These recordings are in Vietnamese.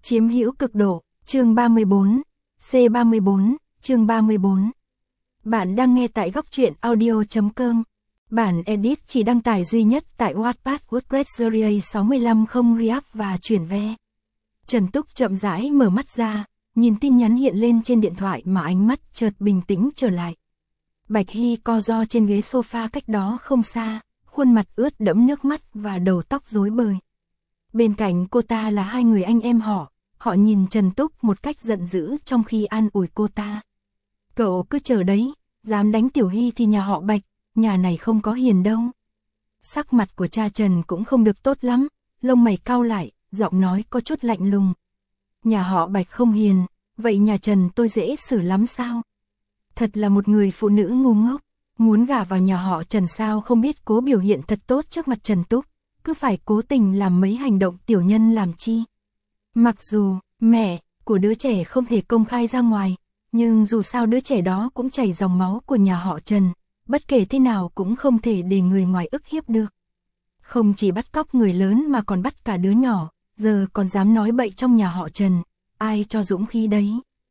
Chiếm hữu cực độ, chương 34, C34, chương 34. Bạn đang nghe tại góc truyện audio.com. Bản edit chỉ đăng tải duy nhất tại Wattpad WordPress Series 65 không React và chuyển ve. Trần Túc chậm rãi mở mắt ra, nhìn tin nhắn hiện lên trên điện thoại mà ánh mắt chợt bình tĩnh trở lại. Bạch Hy co ro trên ghế sofa cách đó không xa, khuôn mặt ướt đẫm nước mắt và đầu tóc rối bời. Bên cạnh cô ta là hai người anh em họ nhìn Trần Túc một cách giận dữ trong khi an ủi cô ta. Cậu cứ chờ đấy, dám đánh Tiểu Hy thì nhà họ Bạch, nhà này không có hiền đâu. Sắc mặt của cha Trần cũng không được tốt lắm, lông mày cau lại, giọng nói có chút lạnh lùng. Nhà họ Bạch không hiền, vậy nhà Trần tôi dễ xử lắm sao? Thật là một người phụ nữ ngu ngốc, muốn gả vào nhà họ Trần sao không biết cố biểu hiện thật tốt trước mặt Trần Túc, cứ phải cố tình làm mấy hành động tiểu nhân làm chi. Mặc dù mẹ của đứa trẻ không thể công khai ra ngoài, nhưng dù sao đứa trẻ đó cũng chảy dòng máu của nhà họ Trần, bất kể thế nào cũng không thể để người ngoài ức hiếp được. Không chỉ bắt cóc người lớn mà còn bắt cả đứa nhỏ, giờ còn dám nói bậy trong nhà họ Trần, ai cho dũng khí đấy.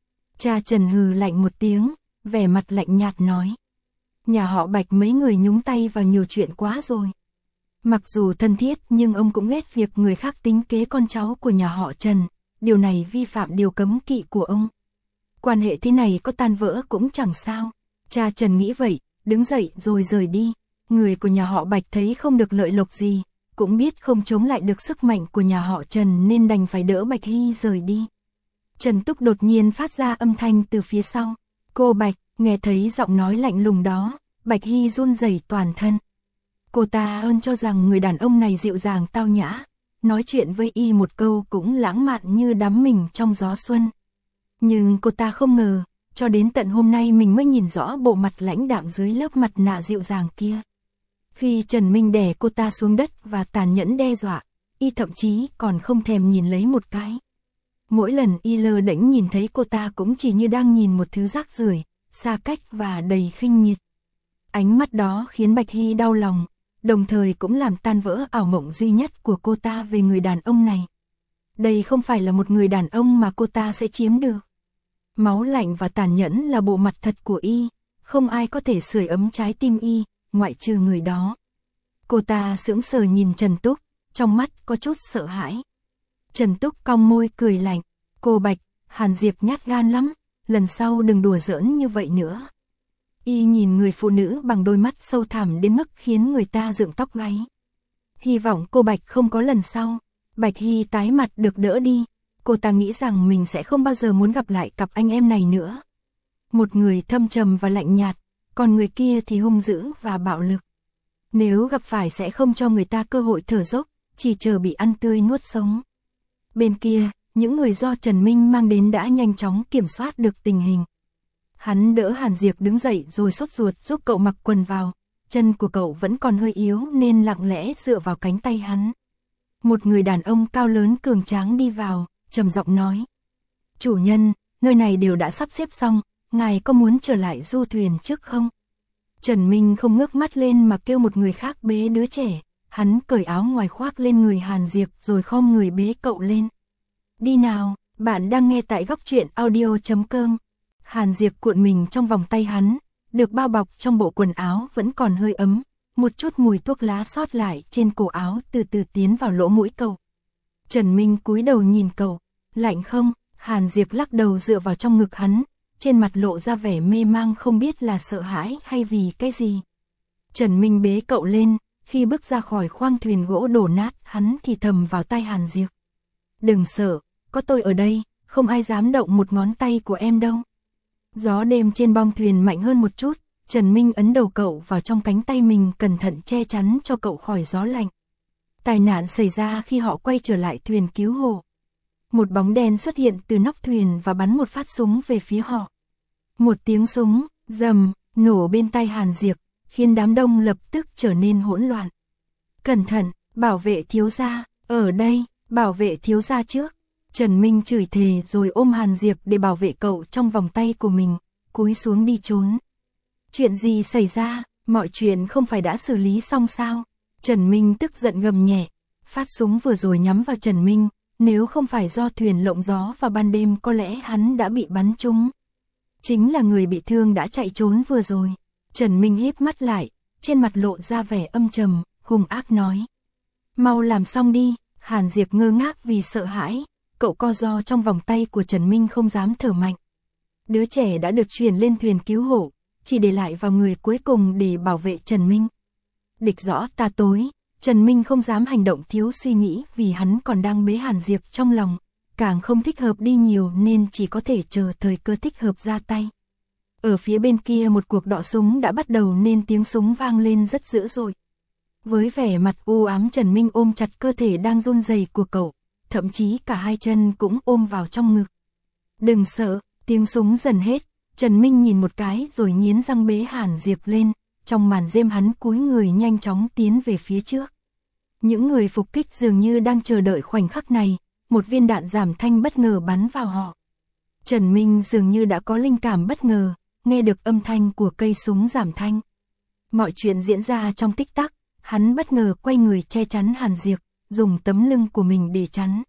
Cha Trần hừ lạnh một tiếng, vẻ mặt lạnh nhạt nói. Nhà họ Bạch mấy người nhúng tay vào nhiều chuyện quá rồi. Mặc dù thân thiết nhưng ông cũng ghét việc người khác tính kế con cháu của nhà họ Trần, điều này vi phạm điều cấm kỵ của ông. Quan hệ thế này có tan vỡ cũng chẳng sao. Cha Trần nghĩ vậy, đứng dậy rồi rời đi. Người của nhà họ Bạch thấy không được lợi lộc gì, cũng biết không chống lại được sức mạnh của nhà họ Trần nên đành phải đỡ Bạch Hy rời đi. Trần Túc đột nhiên phát ra âm thanh từ phía sau. Cô Bạch, nghe thấy giọng nói lạnh lùng đó, Bạch Hy run rẩy toàn thân. Cô ta ơn cho rằng người đàn ông này dịu dàng tao nhã, nói chuyện với y một câu cũng lãng mạn như đắm mình trong gió xuân. Nhưng cô ta không ngờ, cho đến tận hôm nay mình mới nhìn rõ bộ mặt lãnh đạm dưới lớp mặt nạ dịu dàng kia. Khi Trần Minh đè cô ta xuống đất và tàn nhẫn đe dọa, y thậm chí còn không thèm nhìn lấy một cái. Mỗi lần y lơ đễnh nhìn thấy cô ta cũng chỉ như đang nhìn một thứ rác rưởi, xa cách và đầy khinh miệt. Ánh mắt đó khiến Bạch Hy đau lòng, đồng thời cũng làm tan vỡ ảo mộng duy nhất của cô ta về người đàn ông này. Đây không phải là một người đàn ông mà cô ta sẽ chiếm được. Máu lạnh và tàn nhẫn là bộ mặt thật của y, không ai có thể sưởi ấm trái tim y, ngoại trừ người đó. Cô ta sững sờ nhìn Trần Túc, trong mắt có chút sợ hãi. Trần Túc cong môi cười lạnh, cô Bạch, Hàn Diệp nhát gan lắm, lần sau đừng đùa giỡn như vậy nữa. Y nhìn người phụ nữ bằng đôi mắt sâu thẳm đến mức khiến người ta dựng tóc gáy. Hy vọng cô Bạch không có lần sau. Bạch Hy tái mặt được đỡ đi, cô ta nghĩ rằng mình sẽ không bao giờ muốn gặp lại cặp anh em này nữa. Một người thâm trầm và lạnh nhạt, còn người kia thì hung dữ và bạo lực. Nếu gặp phải sẽ không cho người ta cơ hội thở dốc, chỉ chờ bị ăn tươi nuốt sống. Bên kia, những người do Trần Minh mang đến đã nhanh chóng kiểm soát được tình hình. Hắn đỡ Hàn Diệp đứng dậy rồi sốt ruột giúp cậu mặc quần vào, chân của cậu vẫn còn hơi yếu nên lặng lẽ dựa vào cánh tay hắn. Một người đàn ông cao lớn cường tráng đi vào, trầm giọng nói. Chủ nhân, nơi này đều đã sắp xếp xong, ngài có muốn trở lại du thuyền trước không? Trần Minh không ngước mắt lên mà kêu một người khác bế đứa trẻ, hắn cởi áo ngoài khoác lên người Hàn Diệp rồi khom người bế cậu lên. Đi nào, bạn đang nghe tại góc truyện audio.com. Hàn Diệp cuộn mình trong vòng tay hắn, được bao bọc trong bộ quần áo vẫn còn hơi ấm, một chút mùi thuốc lá sót lại trên cổ áo từ từ tiến vào lỗ mũi cậu. Trần Minh cúi đầu nhìn cậu, lạnh không? Hàn Diệp lắc đầu dựa vào trong ngực hắn, trên mặt lộ ra vẻ mê mang không biết là sợ hãi hay vì cái gì. Trần Minh bế cậu lên, khi bước ra khỏi khoang thuyền gỗ đổ nát hắn thì thầm vào tai Hàn Diệp. Đừng sợ, có tôi ở đây, không ai dám động một ngón tay của em đâu. Gió đêm trên bong thuyền mạnh hơn một chút, Trần Minh ấn đầu cậu vào trong cánh tay mình cẩn thận che chắn cho cậu khỏi gió lạnh. Tai nạn xảy ra khi họ quay trở lại thuyền cứu hộ. Một bóng đen xuất hiện từ nóc thuyền và bắn một phát súng về phía họ. Một tiếng súng, rầm, nổ bên tai Hàn Diệp, khiến đám đông lập tức trở nên hỗn loạn. Cẩn thận, bảo vệ thiếu gia, ở đây, bảo vệ thiếu gia trước. Trần Minh chửi thề rồi ôm Hàn Diệp để bảo vệ cậu trong vòng tay của mình, cúi xuống đi trốn. Chuyện gì xảy ra, mọi chuyện không phải đã xử lý xong sao? Trần Minh tức giận gầm nhẹ, phát súng vừa rồi nhắm vào Trần Minh, nếu không phải do thuyền lộng gió vào ban đêm có lẽ hắn đã bị bắn trúng. Chính là người bị thương đã chạy trốn vừa rồi. Trần Minh híp mắt lại, trên mặt lộ ra vẻ âm trầm, hung ác nói. Mau làm xong đi. Hàn Diệp ngơ ngác vì sợ hãi, cậu co ro trong vòng tay của Trần Minh không dám thở mạnh. Đứa trẻ đã được chuyển lên thuyền cứu hộ, chỉ để lại vào người cuối cùng để bảo vệ Trần Minh. Địch rõ ta tối, Trần Minh không dám hành động thiếu suy nghĩ vì hắn còn đang bế Hàn Diệp trong lòng, càng không thích hợp đi nhiều nên chỉ có thể chờ thời cơ thích hợp ra tay. Ở phía bên kia một cuộc đọ súng đã bắt đầu nên tiếng súng vang lên rất dữ dội. Với vẻ mặt u ám Trần Minh ôm chặt cơ thể đang run rẩy của cậu, thậm chí cả hai chân cũng ôm vào trong ngực. Đừng sợ, tiếng súng dần hết, Trần Minh nhìn một cái rồi nghiến răng bế Hàn Diệp lên, trong màn đêm hắn cúi người nhanh chóng tiến về phía trước. Những người phục kích dường như đang chờ đợi khoảnh khắc này, một viên đạn giảm thanh bất ngờ bắn vào họ. Trần Minh dường như đã có linh cảm bất ngờ, nghe được âm thanh của cây súng giảm thanh. Mọi chuyện diễn ra trong tích tắc, hắn bất ngờ quay người che chắn Hàn Diệp, dùng tấm lưng của mình để chắn.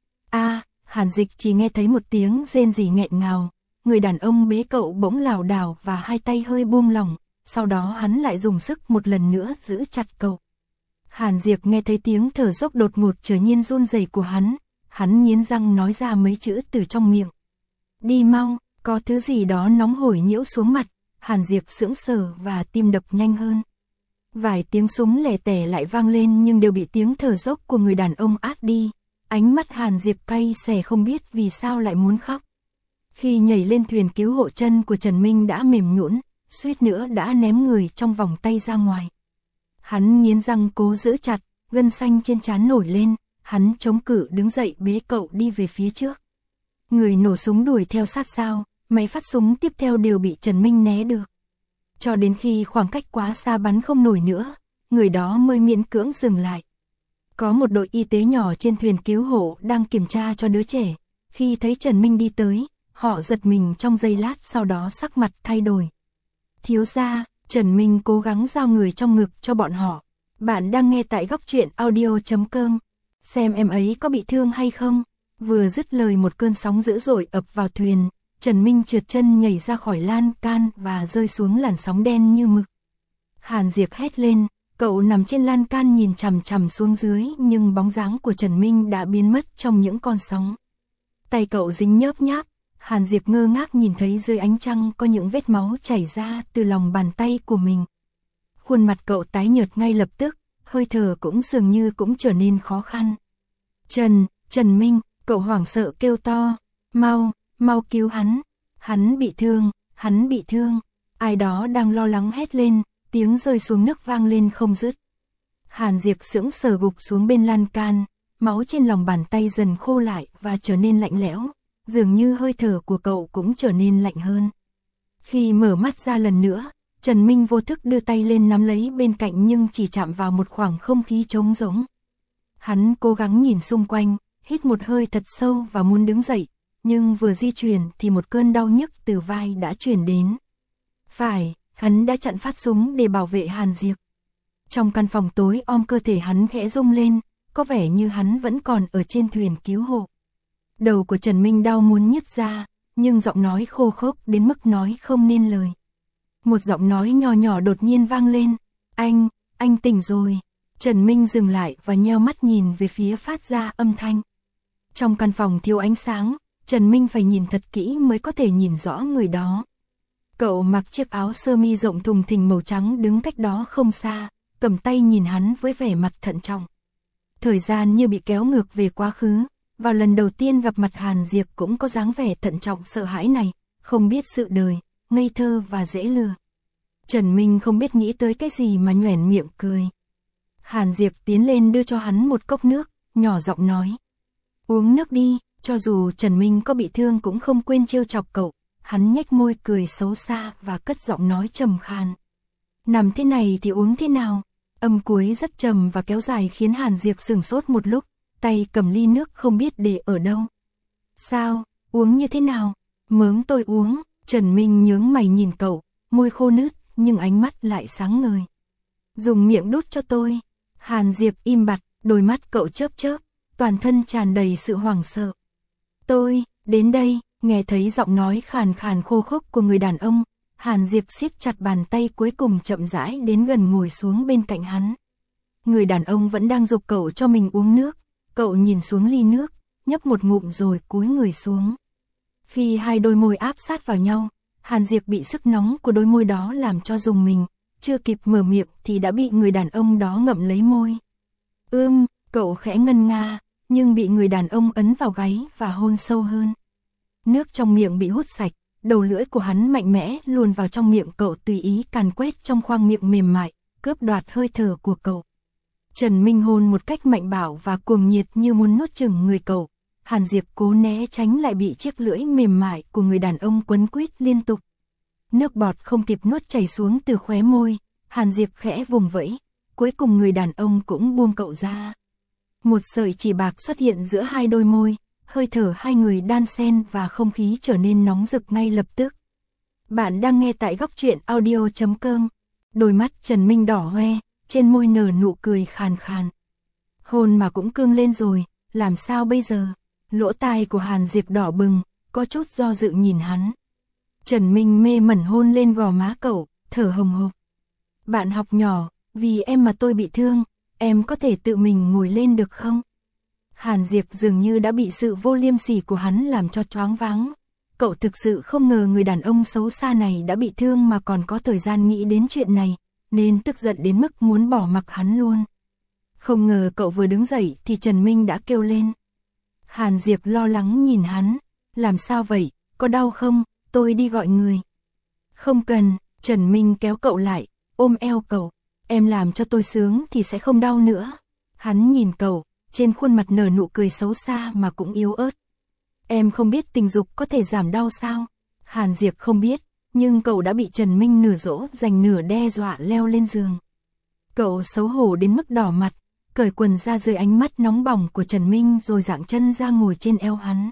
Hàn Diệp chỉ nghe thấy một tiếng rên rỉ nghẹn ngào, người đàn ông bế cậu bỗng lảo đảo và hai tay hơi buông lỏng, sau đó hắn lại dùng sức một lần nữa giữ chặt cậu. Hàn Diệp nghe thấy tiếng thở dốc đột ngột trở nhiên run rẩy của hắn nghiến răng nói ra mấy chữ từ trong miệng. Đi mau, có thứ gì đó nóng hổi nhiễu xuống mặt, Hàn Diệp sững sờ và tim đập nhanh hơn. Vài tiếng súng lẻ tẻ lại vang lên nhưng đều bị tiếng thở dốc của người đàn ông át đi. Ánh mắt Hàn Diệp cay xè không biết vì sao lại muốn khóc. Khi nhảy lên thuyền cứu hộ chân của Trần Minh đã mềm nhũn, suýt nữa đã ném người trong vòng tay ra ngoài. Hắn nghiến răng cố giữ chặt, gân xanh trên trán nổi lên, hắn chống cự đứng dậy bế cậu đi về phía trước. Người nổ súng đuổi theo sát sao, máy phát súng tiếp theo đều bị Trần Minh né được. Cho đến khi khoảng cách quá xa bắn không nổi nữa, người đó mới miễn cưỡng dừng lại. Có một đội y tế nhỏ trên thuyền cứu hộ đang kiểm tra cho đứa trẻ. Khi thấy Trần Minh đi tới, họ giật mình trong giây lát sau đó sắc mặt thay đổi. Thiếu gia, Trần Minh cố gắng giao người trong ngực cho bọn họ. Bạn đang nghe tại góc truyện audio.com. Xem em ấy có bị thương hay không? Vừa dứt lời một cơn sóng dữ dội ập vào thuyền. Trần Minh trượt chân nhảy ra khỏi lan can và rơi xuống làn sóng đen như mực. Hàn Diệp hét lên, cậu nằm trên lan can nhìn chằm chằm xuống dưới nhưng bóng dáng của Trần Minh đã biến mất trong những con sóng. Tay cậu dính nhớp nháp, Hàn Diệp ngơ ngác nhìn thấy dưới ánh trăng có những vết máu chảy ra từ lòng bàn tay của mình. Khuôn mặt cậu tái nhợt ngay lập tức, hơi thở cũng dường như cũng trở nên khó khăn. Trần Minh, cậu hoảng sợ kêu to, mau cứu hắn bị thương, ai đó đang lo lắng hét lên, tiếng rơi xuống nước vang lên không dứt. Hàn Diệp sững sờ gục xuống bên lan can, máu trên lòng bàn tay dần khô lại và trở nên lạnh lẽo, dường như hơi thở của cậu cũng trở nên lạnh hơn. Khi mở mắt ra lần nữa, Trần Minh vô thức đưa tay lên nắm lấy bên cạnh nhưng chỉ chạm vào một khoảng không khí trống rỗng. Hắn cố gắng nhìn xung quanh, hít một hơi thật sâu và muốn đứng dậy, nhưng vừa di chuyển thì một cơn đau nhức từ vai đã truyền đến. Phải, hắn đã chặn phát súng để bảo vệ Hàn Diệp. Trong căn phòng tối om cơ thể hắn khẽ rung lên, có vẻ như hắn vẫn còn ở trên thuyền cứu hộ. Đầu của Trần Minh đau muốn nhứt ra, nhưng giọng nói khô khốc đến mức nói không nên lời. Một giọng nói nhỏ nhỏ đột nhiên vang lên, anh tỉnh rồi. Trần Minh dừng lại và nheo mắt nhìn về phía phát ra âm thanh. Trong căn phòng thiếu ánh sáng, Trần Minh phải nhìn thật kỹ mới có thể nhìn rõ người đó. Cậu mặc chiếc áo sơ mi rộng thùng thình màu trắng đứng cách đó không xa, cầm tay nhìn hắn với vẻ mặt thận trọng. Thời gian như bị kéo ngược về quá khứ, vào lần đầu tiên gặp mặt Hàn Diệp cũng có dáng vẻ thận trọng sợ hãi này, không biết sự đời, ngây thơ và dễ lừa. Trần Minh không biết nghĩ tới cái gì mà nhoẻn miệng cười. Hàn Diệp tiến lên đưa cho hắn một cốc nước, nhỏ giọng nói. Uống nước đi, cho dù Trần Minh có bị thương cũng không quên trêu chọc cậu. Hắn nhếch môi cười xấu xa và cất giọng nói trầm khàn. Nằm thế này thì uống thế nào? Âm cuối rất trầm và kéo dài khiến Hàn Diệp sửng sốt một lúc, tay cầm ly nước không biết để ở đâu. Sao, uống như thế nào? Mớm tôi uống. Trần Minh nhướng mày nhìn cậu, môi khô nứt nhưng ánh mắt lại sáng ngời. Dùng miệng đút cho tôi. Hàn Diệp im bặt, đôi mắt cậu chớp chớp, toàn thân tràn đầy sự hoảng sợ. Tôi, đến đây, nghe thấy giọng nói khàn khàn khô khốc của người đàn ông, Hàn Diệp siết chặt bàn tay cuối cùng chậm rãi đến gần ngồi xuống bên cạnh hắn. Người đàn ông vẫn đang giục cậu cho mình uống nước, cậu nhìn xuống ly nước, nhấp một ngụm rồi cúi người xuống. Khi hai đôi môi áp sát vào nhau, Hàn Diệp bị sức nóng của đôi môi đó làm cho rùng mình, chưa kịp mở miệng thì đã bị người đàn ông đó ngậm lấy môi. Cậu khẽ ngân nga, nhưng bị người đàn ông ấn vào gáy và hôn sâu hơn. Nước trong miệng bị hút sạch, đầu lưỡi của hắn mạnh mẽ luồn vào trong miệng cậu tùy ý càn quét trong khoang miệng mềm mại, cướp đoạt hơi thở của cậu. Trần Minh hôn một cách mạnh bạo và cuồng nhiệt như muốn nuốt chửng người cậu. Hàn Diệp cố né tránh lại bị chiếc lưỡi mềm mại của người đàn ông quấn quýt liên tục. Nước bọt không kịp nuốt chảy xuống từ khóe môi, Hàn Diệp khẽ vùng vẫy, cuối cùng người đàn ông cũng buông cậu ra. Một sợi chỉ bạc xuất hiện giữa hai đôi môi, hơi thở hai người đan xen và không khí trở nên nóng rực ngay lập tức. Bạn đang nghe tại Góc Truyện Audio.com. Đôi mắt Trần Minh đỏ hoe, trên môi nở nụ cười khàn khàn. Hôn mà cũng cương lên rồi, làm sao bây giờ? Lỗ tai của Hàn Diệp đỏ bừng, có chút do dự nhìn hắn. Trần Minh mê mẩn hôn lên gò má cậu, thở hồng hộc. Bạn học nhỏ, vì em mà tôi bị thương, em có thể tự mình ngồi lên được không? Hàn Diệp dường như đã bị sự vô liêm sỉ của hắn làm cho choáng váng. Cậu thực sự không ngờ người đàn ông xấu xa này đã bị thương mà còn có thời gian nghĩ đến chuyện này, nên tức giận đến mức muốn bỏ mặc hắn luôn. Không ngờ cậu vừa đứng dậy thì Trần Minh đã kêu lên. Hàn Diệp lo lắng nhìn hắn, làm sao vậy, có đau không, tôi đi gọi người. Không cần, Trần Minh kéo cậu lại, ôm eo cậu, em làm cho tôi sướng thì sẽ không đau nữa. Hắn nhìn cậu, trên khuôn mặt nở nụ cười xấu xa mà cũng yếu ớt. Em không biết tình dục có thể giảm đau sao? Hàn Diệp không biết, nhưng cậu đã bị Trần Minh nửa dỗ dành nửa đe dọa leo lên giường. Cậu xấu hổ đến mức đỏ mặt, cởi quần ra dưới ánh mắt nóng bỏng của Trần Minh rồi giãng chân ra ngồi trên eo hắn.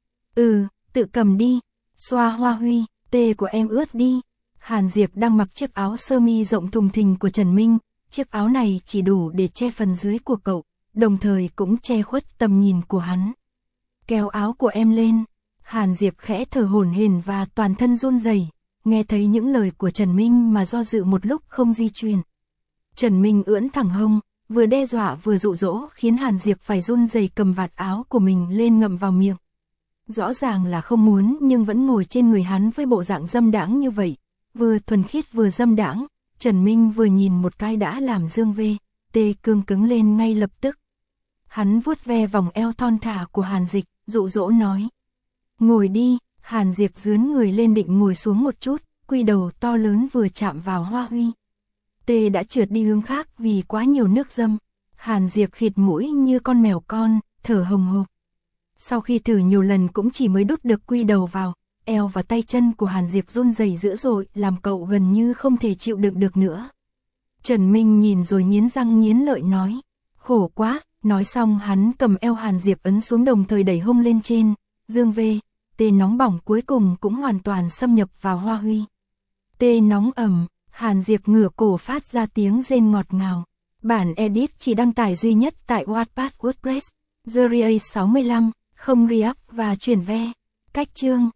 Tự cầm đi, xoa hoa huy, tê của em ướt đi. Hàn Diệp đang mặc chiếc áo sơ mi rộng thùng thình của Trần Minh, chiếc áo này chỉ đủ để che phần dưới của cậu, đồng thời cũng che khuất tầm nhìn của hắn. Kéo áo của em lên, Hàn Diệp khẽ thở hổn hển và toàn thân run rẩy, nghe thấy những lời của Trần Minh mà do dự một lúc không di chuyển. Trần Minh ưỡn thẳng hông, vừa đe dọa vừa dụ dỗ khiến Hàn Diệp phải run rẩy cầm vạt áo của mình lên ngậm vào miệng. Rõ ràng là không muốn nhưng vẫn ngồi trên người hắn với bộ dạng dâm đãng như vậy, vừa thuần khiết vừa dâm đãng, Trần Minh vừa nhìn một cái đã làm dương tê cương cứng lên ngay lập tức. Hắn vuốt ve vòng eo thon thả của Hàn Diệp, dụ dỗ nói. Ngồi đi, Hàn Diệp dướn người lên định ngồi xuống một chút, quy đầu to lớn vừa chạm vào hoa huy. Tê đã trượt đi hướng khác vì quá nhiều nước dâm. Hàn Diệp khịt mũi như con mèo con, thở hồng hộc. Sau khi thử nhiều lần cũng chỉ mới đút được quy đầu vào, eo và tay chân của Hàn Diệp run rẩy dữ dội làm cậu gần như không thể chịu đựng được nữa. Trần Minh nhìn rồi nghiến răng nghiến lợi nói. Khổ quá, nói xong hắn cầm eo Hàn Diệp ấn xuống đồng thời đẩy hông lên trên, dương tê nóng bỏng cuối cùng cũng hoàn toàn xâm nhập vào hoa huy. Tê nóng ẩm, Hàn Diệp ngửa cổ phát ra tiếng rên ngọt ngào. Bản edit chỉ đăng tải duy nhất tại Wattpad WordPress, Series 65, không re-up và chuyển ve. Cách chương